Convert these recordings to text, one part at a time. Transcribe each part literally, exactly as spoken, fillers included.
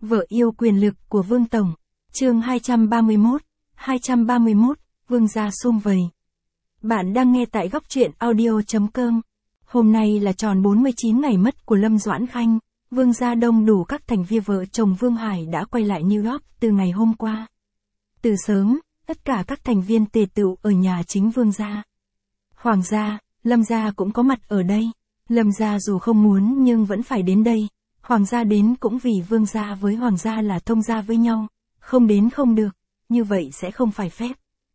Vợ yêu quyền lực của Vương Tổng. Chương hai trăm ba mươi mốt, hai trăm ba mươi mốt, Vương gia sum vầy. Bạn đang nghe tại góc truyện audio chấm com. Hôm nay là tròn bốn mươi chín ngày mất của Lâm Doãn Khanh, Vương gia đông đủ các thành viên vợ chồng Vương Hải đã quay lại New York từ ngày hôm qua. Từ sớm, tất cả các thành viên tề tựu ở nhà chính Vương gia. Hoàng gia, Lâm gia cũng có mặt ở đây. Lâm gia dù không muốn nhưng vẫn phải đến đây. Hoàng gia đến cũng vì Vương gia với Hoàng gia là thông gia với nhau, không đến không được, như vậy sẽ không phải phép.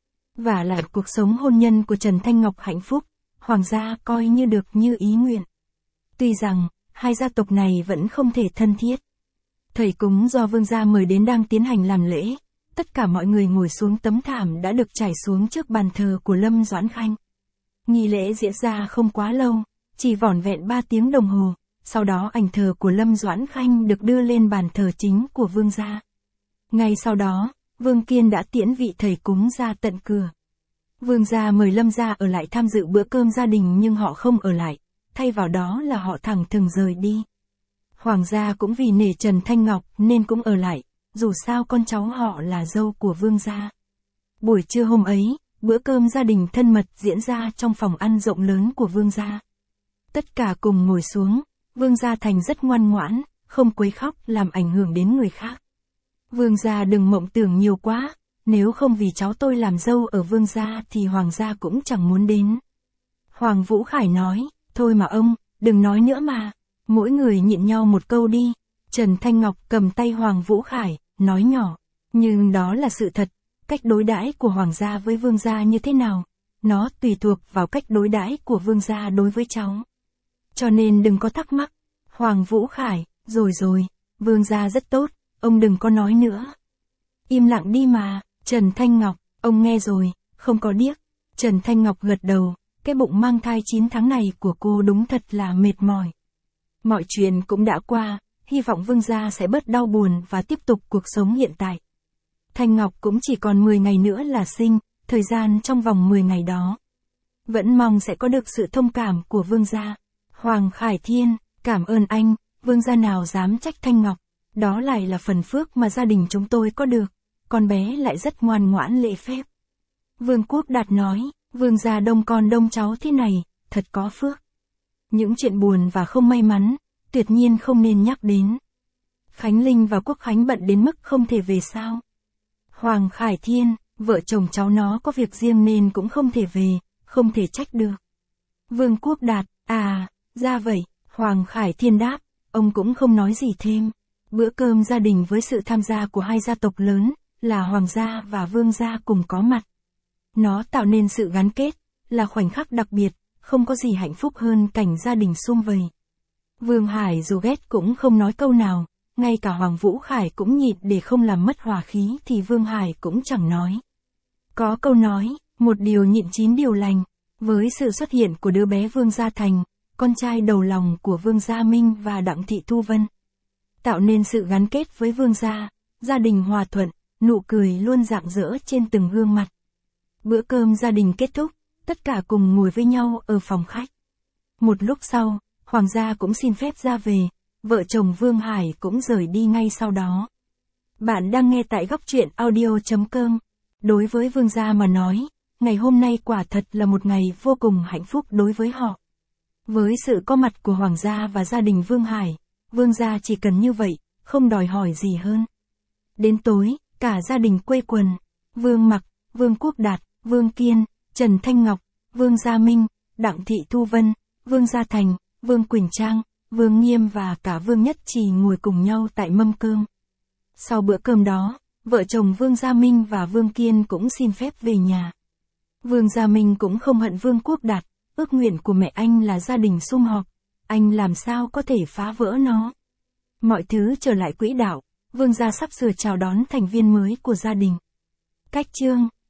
Và là cuộc sống hôn nhân của Trần Thanh Ngọc hạnh phúc, Hoàng gia coi như được như ý nguyện. Tuy rằng, hai gia tộc này vẫn không thể thân thiết. Thầy cúng do Vương gia mời đến đang tiến hành làm lễ, tất cả mọi người ngồi xuống tấm thảm đã được trải xuống trước bàn thờ của Lâm Doãn Khanh. Nghi lễ diễn ra không quá lâu, chỉ vỏn vẹn ba tiếng đồng hồ. Sau đó ảnh thờ của Lâm Doãn Khanh được đưa lên bàn thờ chính của Vương gia. Ngay sau đó, Vương Kiên đã tiễn vị thầy cúng ra tận cửa. Vương gia mời Lâm gia ở lại tham dự bữa cơm gia đình nhưng họ không ở lại, thay vào đó là họ thẳng thừng rời đi. Hoàng gia cũng vì nể Trần Thanh Ngọc nên cũng ở lại, dù sao con cháu họ là dâu của Vương gia. Buổi trưa hôm ấy, bữa cơm gia đình thân mật diễn ra trong phòng ăn rộng lớn của Vương gia. Tất cả cùng ngồi xuống. Vương gia Thành rất ngoan ngoãn, không quấy khóc làm ảnh hưởng đến người khác. Vương gia đừng mộng tưởng nhiều quá, nếu không vì cháu tôi làm dâu ở Vương gia thì Hoàng gia cũng chẳng muốn đến. Hoàng Vũ Khải nói, thôi mà ông, đừng nói nữa mà, mỗi người nhịn nhau một câu đi. Trần Thanh Ngọc cầm tay Hoàng Vũ Khải, nói nhỏ, nhưng đó là sự thật, cách đối đãi của Hoàng gia với Vương gia như thế nào, nó tùy thuộc vào cách đối đãi của Vương gia đối với cháu. Cho nên đừng có thắc mắc. Hoàng Vũ Khải, rồi rồi, Vương gia rất tốt, ông đừng có nói nữa. Im lặng đi mà. Trần Thanh Ngọc, ông nghe rồi, không có điếc. Trần Thanh Ngọc gật đầu, cái bụng mang thai chín tháng này của cô đúng thật là mệt mỏi. Mọi chuyện cũng đã qua, hy vọng Vương gia sẽ bớt đau buồn và tiếp tục cuộc sống hiện tại. Thanh Ngọc cũng chỉ còn mười ngày nữa là sinh, thời gian trong vòng mười ngày đó. Vẫn mong sẽ có được sự thông cảm của Vương gia. Hoàng Khải Thiên, cảm ơn anh, Vương gia nào dám trách Thanh Ngọc, đó lại là phần phước mà gia đình chúng tôi có được, con bé lại rất ngoan ngoãn lễ phép. Vương Quốc Đạt nói, Vương gia đông con đông cháu thế này, thật có phước. Những chuyện buồn và không may mắn, tuyệt nhiên không nên nhắc đến. Khánh Linh và Quốc Khánh bận đến mức không thể về sao. Hoàng Khải Thiên, vợ chồng cháu nó có việc riêng nên cũng không thể về, không thể trách được. Vương Quốc Đạt, à... Ra vậy, Hoàng Khải Thiên đáp, ông cũng không nói gì thêm. Bữa cơm gia đình với sự tham gia của hai gia tộc lớn, là Hoàng gia và Vương gia cùng có mặt. Nó tạo nên sự gắn kết, là khoảnh khắc đặc biệt, không có gì hạnh phúc hơn cảnh gia đình sum vầy. Vương Hải dù ghét cũng không nói câu nào, ngay cả Hoàng Vũ Khải cũng nhịn để không làm mất hòa khí thì Vương Hải cũng chẳng nói. Có câu nói, một điều nhịn chín điều lành, với sự xuất hiện của đứa bé Vương Gia Thành, con trai đầu lòng của Vương Gia Minh và Đặng Thị Thu Vân. Tạo nên sự gắn kết với Vương gia, gia đình hòa thuận, nụ cười luôn rạng rỡ trên từng gương mặt. Bữa cơm gia đình kết thúc, tất cả cùng ngồi với nhau ở phòng khách. Một lúc sau, Hoàng gia cũng xin phép ra về, vợ chồng Vương Hải cũng rời đi ngay sau đó. Bạn đang nghe tại góc truyện audio chấm com. Đối với Vương gia mà nói, ngày hôm nay quả thật là một ngày vô cùng hạnh phúc đối với họ. Với sự có mặt của Hoàng gia và gia đình Vương Hải, Vương gia chỉ cần như vậy, không đòi hỏi gì hơn. Đến tối, cả gia đình quây quần, Vương Mặc, Vương Quốc Đạt, Vương Kiên, Trần Thanh Ngọc, Vương Gia Minh, Đặng Thị Thu Vân, Vương Gia Thành, Vương Quỳnh Trang, Vương Nghiêm và cả Vương Nhất Trì ngồi cùng nhau tại mâm cơm. Sau bữa cơm đó, vợ chồng Vương Gia Minh và Vương Kiên cũng xin phép về nhà. Vương Gia Minh cũng không hận Vương Quốc Đạt. Ước nguyện của mẹ anh là gia đình sum họp, anh làm sao có thể phá vỡ nó. Mọi thứ trở lại quỹ đạo, Vương gia sắp sửa chào đón thành viên mới của gia đình. Cách chương